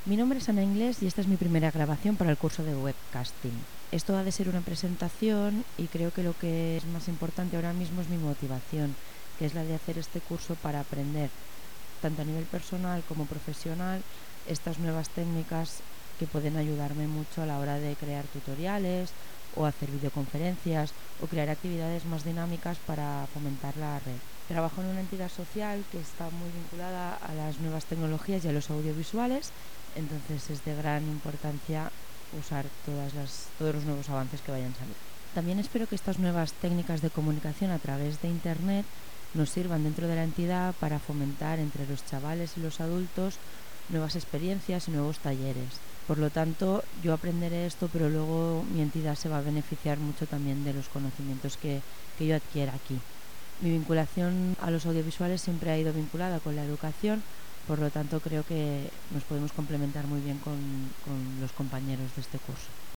Mi nombre es Ana Inglés y esta es mi primera grabación para el curso de webcasting. Esto ha de ser una presentación y creo que lo que es más importante ahora mismo es mi motivación, que es la de hacer este curso para aprender, tanto a nivel personal como profesional, estas nuevas técnicas que pueden ayudarme mucho a la hora de crear tutoriales o hacer videoconferencias o crear actividades más dinámicas para fomentar la red. Trabajo en una entidad social que está muy vinculada a las nuevas tecnologías y a los audiovisuales, entonces es de gran importancia usar todos los nuevos avances que vayan saliendo. También espero que estas nuevas técnicas de comunicación a través de Internet nos sirvan dentro de la entidad para fomentar entre los chavales y los adultos nuevas experiencias y nuevos talleres. Por lo tanto, yo aprenderé esto, pero luego mi entidad se va a beneficiar mucho también de los conocimientos que yo adquiera aquí. Mi vinculación a los audiovisuales siempre ha ido vinculada con la educación, por lo tanto creo que nos podemos complementar muy bien con los compañeros de este curso.